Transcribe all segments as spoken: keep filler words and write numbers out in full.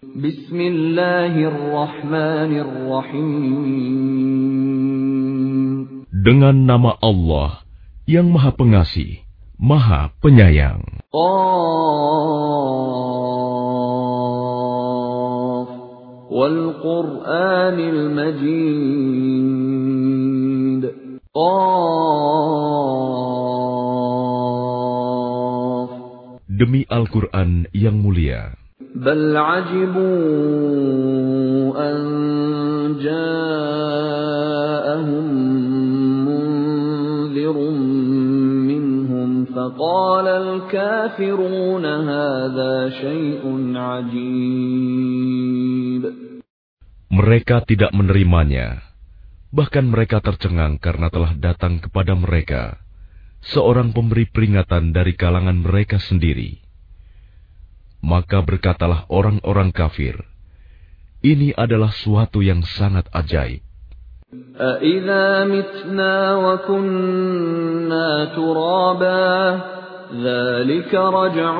Bismillahirrahmanirrahim. Dengan nama Allah yang Maha Pengasih, Maha Penyayang. Qaf wal Qur'anil Majid. Qaf. Demi Al-Quran yang mulia. Bal ajibu an ja'ahum munzirun minhum faqala al-kafiruna hadha syai'un ajib. Mereka tidak menerimanya, bahkan mereka tercengang karena telah datang kepada mereka seorang pemberi peringatan dari kalangan mereka sendiri. Maka berkatalah orang-orang kafir, ini adalah suatu yang sangat ajaib. أَإِذَا مِتْنَا وَكُنَّا تُرَابًا ذَلِكَ رَجْعٌ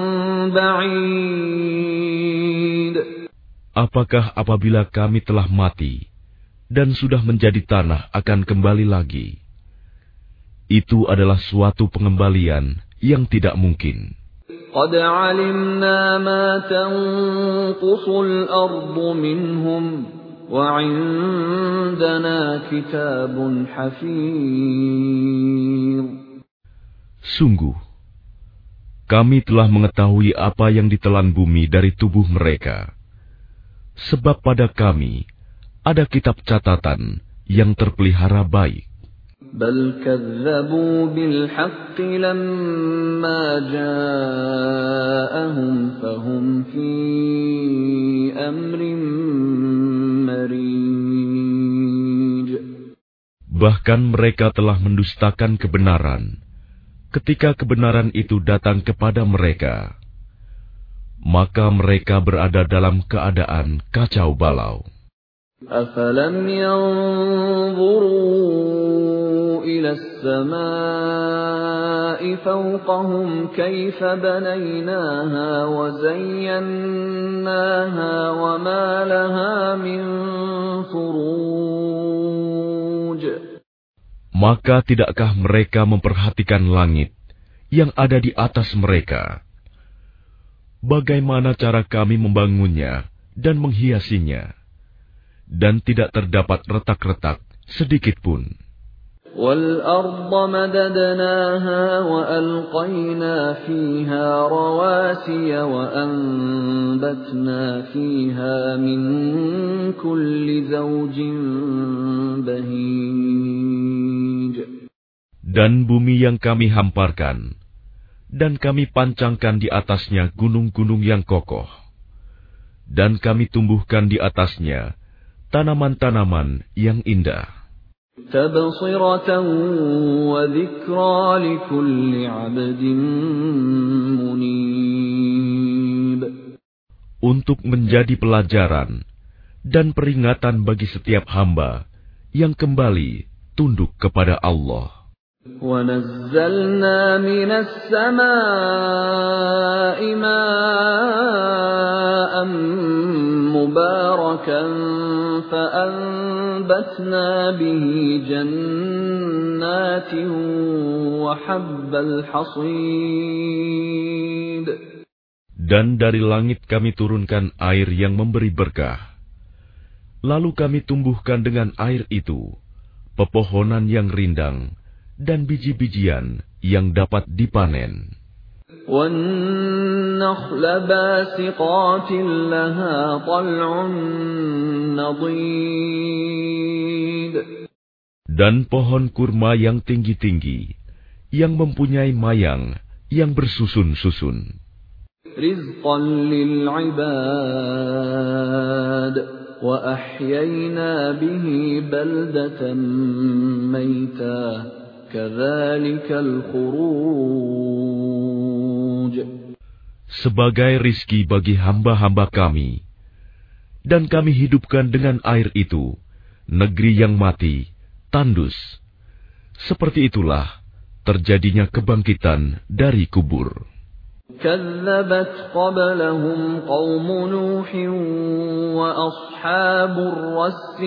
بَعِيدٌ. Apakah apabila kami telah mati dan sudah menjadi tanah akan kembali lagi? Itu adalah suatu pengembalian yang tidak mungkin. قَدْ عَلِمْنَا مَا تَنقُصُ الْأَرْضُ مِنْهُمْ وَعِندَنَا كِتَابٌ حَفِيظٌ. Sungguh, kami telah mengetahui apa yang ditelan bumi dari tubuh mereka. Sebab pada kami ada kitab catatan yang terpelihara baik. بل كذبوا بالحق لما جاءهم فهم في أمر مريج. Bahkan mereka telah mendustakan kebenaran ketika kebenaran itu datang kepada mereka. Maka mereka berada dalam keadaan kacau balau. أَفَلَمْ يَنظُرُوا إِلَى السَّمَاءِ فَوْقَهُمْ كَيْفَ بَنَيْنَاهَا وَزَيَّنَّاهَا وَمَا لَهَا مِنْ فُرُوجٍ. Maka tidakkah mereka memperhatikan langit yang ada di atas mereka? Bagaimana cara kami membangunnya dan menghiasinya? Dan tidak terdapat retak-retak sedikit pun. وَالْأَرْضَ مَدَدْنَاهَا وَأَلْقَيْنَا فِيهَا رَوَاسِيَ وَأَنبَتْنَا فِيهَا مِنْ كُلِّ زَوْجٍ بَهِيجٍ. Dan bumi yang kami hamparkan, dan kami pancangkan di atasnya gunung-gunung yang kokoh, dan kami tumbuhkan di atasnya tanaman-tanaman yang indah. تَبْصِرَةً وَذِكْرَى لِكُلِّ عَبْدٍ مُنِيبٍ. Untuk menjadi pelajaran dan peringatan bagi setiap hamba yang kembali tunduk kepada Allah. وَنَزَّلْنَا مِنَ السَّمَاءِ مَاءً مُبَارَكًا فَأَنبَتْنَا بِهِ جَنَّاتٍ وَحَبَّ الْحَصِيدِ. Dan dari langit kami turunkan air yang memberi berkah. Lalu kami tumbuhkan dengan air itu pepohonan yang rindang dan biji-bijian yang dapat dipanen. وَالنَّخْلَ بَاسِقَاتٍ لَهَا طَلْعٌ نَضِيدٌ. Dan pohon kurma yang tinggi-tinggi, yang mempunyai mayang yang bersusun-susun. رِزْقًا لِلْعِبَادِ وَأَحْيَيْنَا بِهِ بَلْدَةً مَيْتًا كَذَلِكَ الْخُرُوجُ. Sebagai rizki bagi hamba-hamba kami, dan kami hidupkan dengan air itu negeri yang mati, tandus. Seperti itulah terjadinya kebangkitan dari kubur. كذبت قبلهم قوم نوح وأصحاب الرس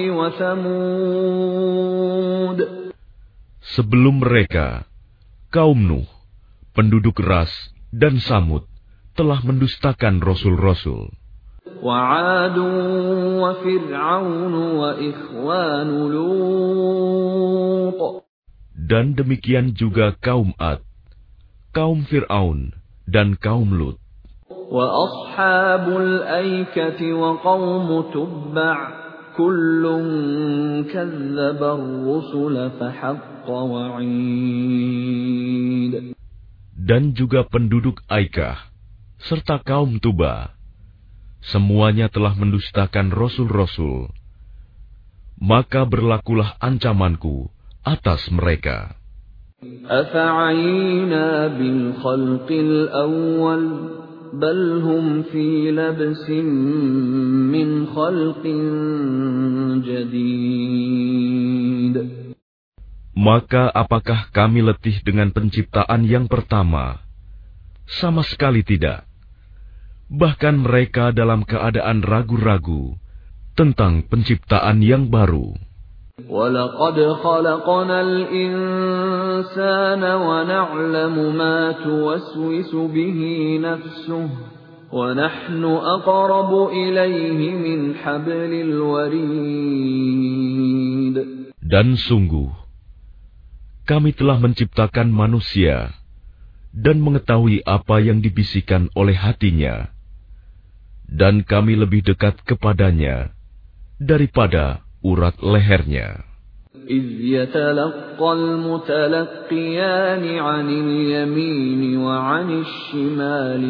وثمود. Sebelum mereka, kaum Nuh, penduduk Ras dan Samud telah mendustakan rasul-rasul. وعاد وفرعون وإخوان لوط. Dan demikian juga kaum Ad, kaum Fir'aun, dan kaum Lut. وأصحاب الأيكة وقوم تبع كل كذب الرسل فحق وعيد. Dan juga penduduk Aikah, serta kaum Tuba, semuanya telah mendustakan rasul-rasul. Maka berlakulah ancamanku atas mereka. أفعينا بالخلق الأول بل هم في لبس من خلق جديد. Maka apakah kami letih dengan penciptaan yang pertama? Sama sekali tidak. Bahkan mereka dalam keadaan ragu-ragu tentang penciptaan yang baru. وَلَقَدْ خَلَقْنَا الْإِنسَانَ وَنَعْلَمُ مَا تُوَسْوِسُ بِهِ نَفْسُهُ وَنَحْنُ أَقْرَبُ إِلَيْهِ مِنْ حَبْلِ الْوَرِيدِ. Dan sungguh, kami telah menciptakan manusia dan mengetahui apa yang dibisikkan oleh hatinya, dan kami lebih dekat kepadanya daripada urat lehernya. إِذْ يَتَلَقَّى الْمُتَلَقِّيَانِ عَنِ الْيَمِينِ وَعَنِ الشِّمَالِ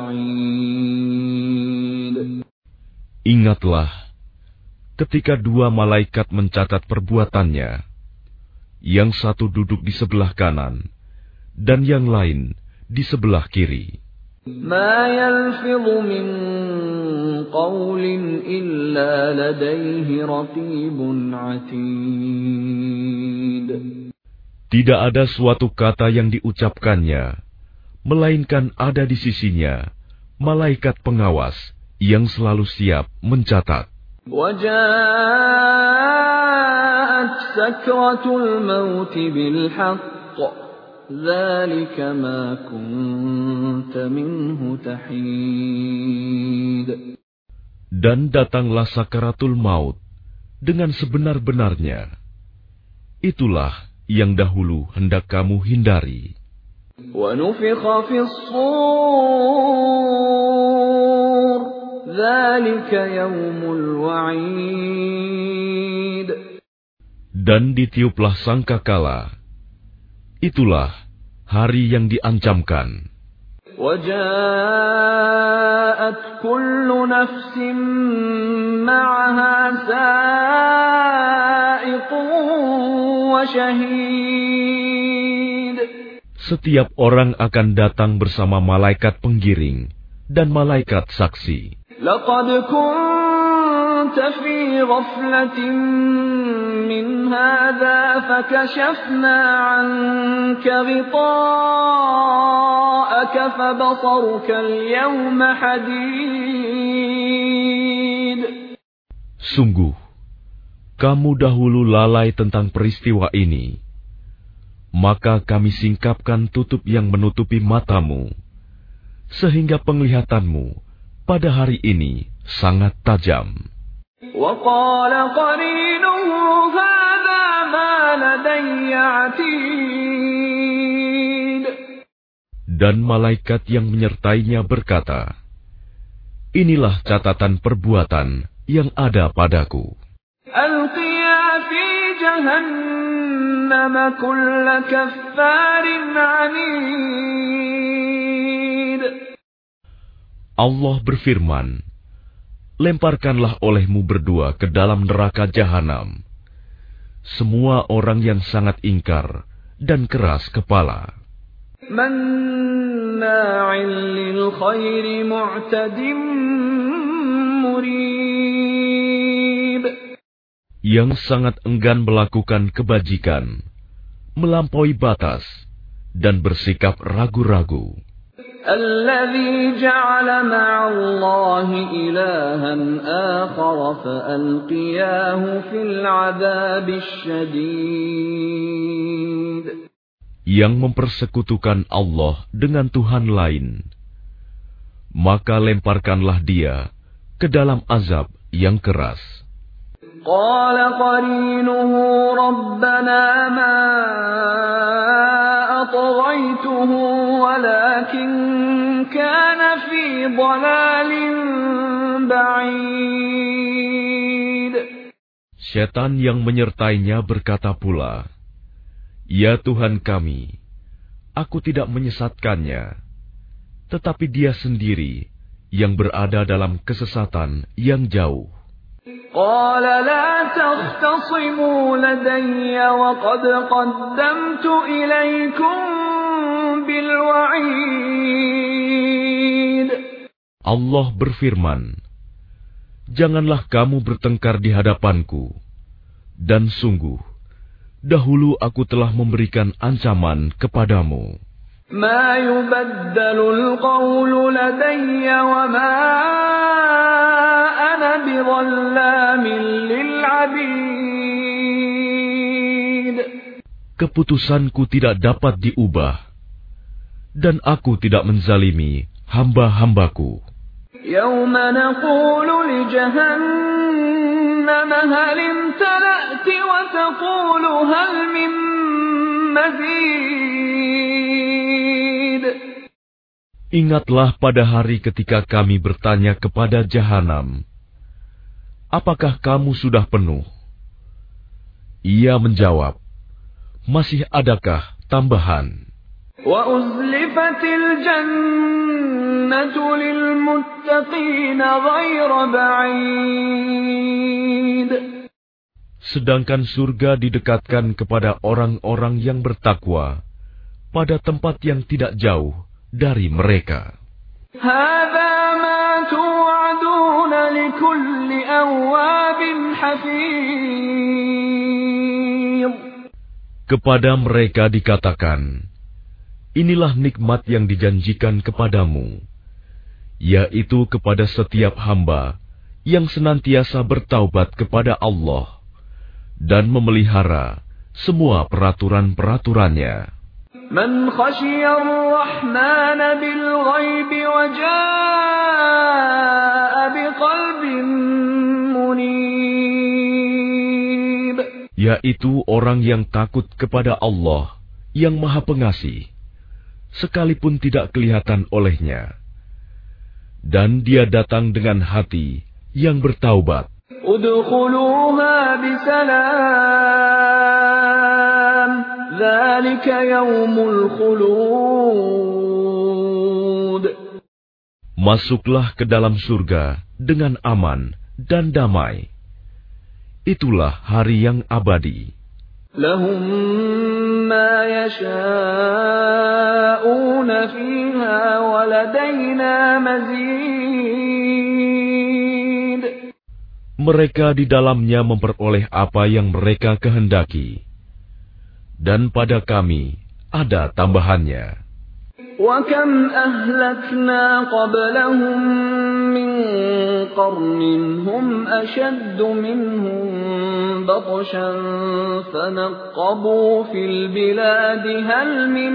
قَعِيدٌ. Ingatlah ketika dua malaikat mencatat perbuatannya, yang satu duduk di sebelah kanan dan yang lain di sebelah kiri. مَا يَلْفِظُ مِنْ قَوْلٍ إِلَّا لَدَيْهِ رَقِيبٌ عَتِيدٌ. Tidak ada suatu kata yang diucapkannya, melainkan ada di sisinya malaikat pengawas yang selalu siap mencatat. وَجَاءَتْ سَكْرَةُ الْمَوْتِ بِالْحَقِّ ذَلِكَ مَا كُنْتَ مِنْهُ تَحِيدٌ. Dan datanglah sakaratul maut dengan sebenar-benarnya. Itulah yang dahulu hendak kamu hindari. وَنُفِخَ فِي الصُّورِ ذَلِكَ يَوْمُ الْوَعِيدِ. Dan ditiuplah sangkakala. Itulah hari yang diancamkan. وَجَاءَتْ كُلُّ نَفْسٍ مَّعَهَا سَائِقٌ وَشَهِيدٌ. Setiap orang akan datang bersama malaikat penggiring dan malaikat saksi. لَقَدْ كُنتَ فِي غَفْلَةٍ مِّنْ هَذَا فَكَشَفْنَا عَنكَ غِطَاءَكَ فَبَصَرُكَ الْيَوْمَ حَدِيدٌ. Sungguh, kamu dahulu lalai tentang peristiwa ini. Maka kami singkapkan tutup yang menutupi matamu, sehingga penglihatanmu pada hari ini sangat tajam. وَقَالَ قَرِينُهُ هَذَا مَا لَدَيَّ عَتِيدٌ. Dan malaikat yang menyertainya berkata, inilah catatan perbuatan yang ada padaku. أَلْقِيَا فِي جَهَنَّمَ كُلَّ كَفَّارٍ عَنِيدٍ. Allah berfirman, lemparkanlah olehmu berdua ke dalam neraka jahanam semua orang yang sangat ingkar dan keras kepala, مَنَّاعٍ لِلْخَيْرِ مُعْتَدٍ مُرِيبٍ. yang sangat enggan melakukan kebajikan, melampaui batas, dan bersikap ragu-ragu. الذي جعل مع الله إلها آخر فألقياه في العذاب الشديد. Yang mempersekutukan Allah dengan Tuhan lain, maka lemparkanlah dia ke dalam azab yang keras. قال قرينه ربنا ما أطغيته ولكن كان في ضلال بعيد. Setan yang menyertainya berkata pula, "Ya Tuhan kami, aku tidak menyesatkannya, tetapi dia sendiri yang berada dalam kesesatan yang jauh." قال لا تختصموا لدي وقد قدمت إليكم بالوعيد. Allah berfirman, "Janganlah kamu bertengkar di hadapanku, dan sungguh, dahulu aku telah memberikan ancaman kepadamu." ما يبدل القول لدي وما أنا بظلام للعبيد. Keputusanku tidak dapat diubah, dan aku tidak menzalimi hamba-hambaku. يوم نقول لجهنم هل امتلأت وتقول هل من مزيد. Ingatlah pada hari ketika kami bertanya kepada Jahanam, "Apakah kamu sudah penuh?" Ia menjawab, "Masih adakah tambahan?" وَأُزْلِفَتِ الْجَنَّةُ لِلْمُتَّقِينَ غَيْرَ بَعِيدٍ. Sedangkan surga didekatkan kepada orang-orang yang bertakwa pada tempat yang tidak jauh dari mereka. هَذَا مَا تُوعَدُونَ لِكُلِّ أَوَّابٍ حَفِيظٍ. Kepada mereka dikatakan, inilah nikmat yang dijanjikan kepadamu, yaitu kepada setiap hamba yang senantiasa bertaubat kepada Allah dan memelihara semua peraturan-peraturannya. Man khashiyar rahman bil ghaib wa jaa biqalbin munib. Yaitu orang yang takut kepada Allah yang Maha Pengasih, sekalipun tidak kelihatan olehnya, dan dia datang dengan hati yang bertaubat. Udkhuluha bisalam, dzalika yaumul khulud. Masuklah ke dalam surga dengan aman dan damai. Itulah hari yang abadi. Lahum ma yasha'una fiha wa ladaina mazid. Mereka di dalamnya memperoleh apa yang mereka kehendaki, dan pada kami ada tambahannya. Wa kam ahlakna qablahum min qarnin hum ashaddu minhum batshan fanaqabu fil biladi hal min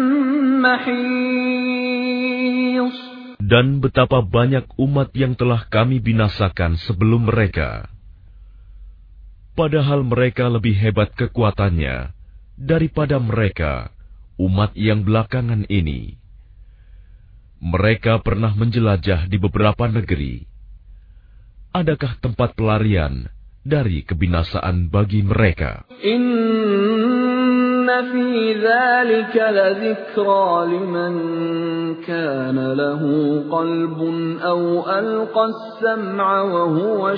mahis. Dan betapa banyak umat yang telah kami binasakan sebelum mereka, padahal mereka lebih hebat kekuatannya daripada mereka, umat yang belakangan ini. Mereka pernah menjelajah di beberapa negeri. Adakah tempat pelarian dari kebinasaan bagi mereka? Inna fi dzalika ladzikra liman kana lahu qalbun aw alqa as-sam'a wa huwa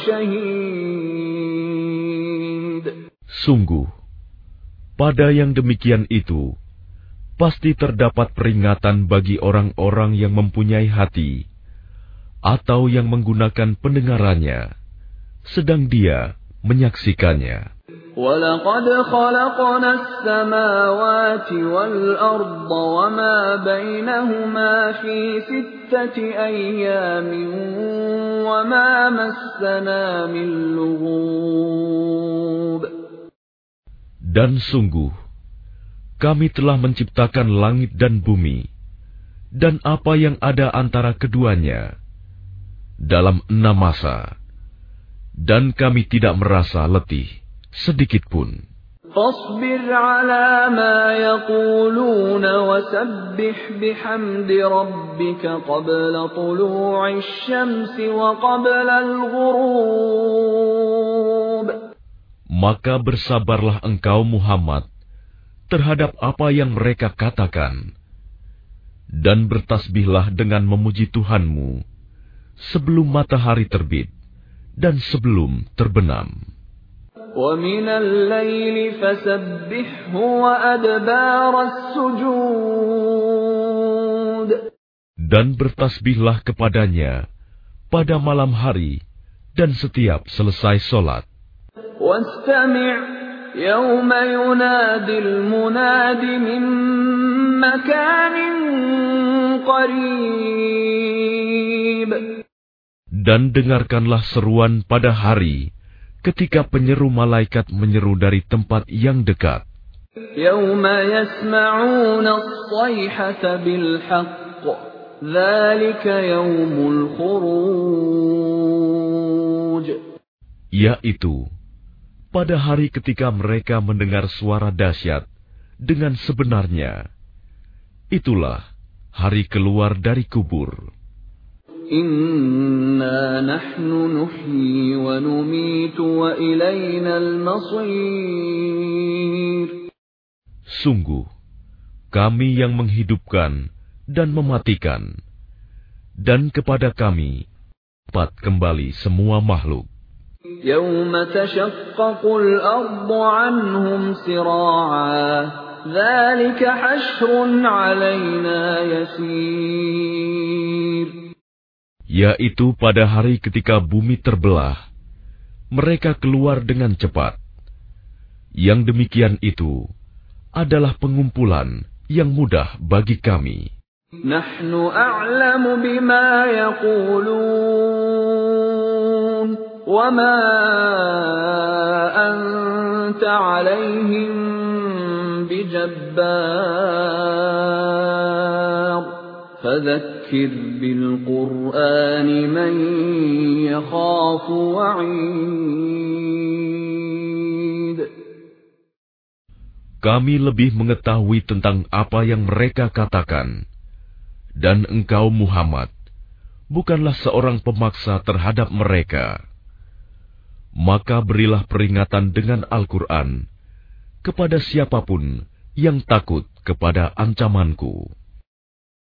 shahid. Sungguh, pada yang demikian itu pasti terdapat peringatan bagi orang-orang yang mempunyai hati atau yang menggunakan pendengarannya, sedang dia menyaksikannya. وَلَقَدْ خَلَقْنَا السَّمَاوَاتِ وَالْأَرْضَ وَمَا بَيْنَهُمَا فِي سِتَّةِ أَيَّامٍ وَمَا مَسَّنَا مِن لُّغُوبٍ. Dan sungguh, kami telah menciptakan langit dan bumi, dan apa yang ada antara keduanya, dalam enam masa, dan kami tidak merasa letih sedikitpun. فاصبر على ما يقولون وسبح بحمد ربك قبل طلوع الشمس وقبل الغروب. Maka bersabarlah engkau Muhammad terhadap apa yang mereka katakan, dan bertasbihlah dengan memuji Tuhanmu sebelum matahari terbit dan sebelum terbenam. وَمِنَ اللَّيْلِ فَسَبِّحْهُ وَأَدْبَارَ السُّجُودِ. Dan bertasbihlah kepadanya pada malam hari dan setiap selesai solat. وَاسْتَمِعْ يَوْمَ يُنَادِ الْمُنَادِ مِن مَّكَانٍ قَرِيبٍ. Dan dengarkanlah seruan pada hari ketika penyeru malaikat menyeru dari tempat yang dekat. يَوْمَ يَسْمَعُونَ الصَّيْحَةَ بِالْحَقِّ ذَلِكَ يَوْمُ الْخُرُوجِ. Yaitu pada hari ketika mereka mendengar suara dahsyat dengan sebenarnya. Itulah hari keluar dari kubur. Inna nahnu nuhyi wa numitu wa ilayna al-masir. Sungguh, kami yang menghidupkan dan mematikan, dan kepada kami dapat kembali semua makhluk. Yawma tashaqqaqul ardu anhum sira'a, dzalika hashrun 'alaina yasir. Yaitu pada hari ketika bumi terbelah, mereka keluar dengan cepat. Yang demikian itu adalah pengumpulan yang mudah bagi kami. Nahnu a'lamu bima yaqulun, wa ma anta 'alaihim bijabbar. فذكر بالقرآن من يخاف وعيد. Kami lebih mengetahui tentang apa yang mereka katakan, dan engkau Muhammad bukanlah seorang pemaksa terhadap mereka. Maka berilah peringatan dengan Al-Quran kepada siapapun yang takut kepada ancamanku.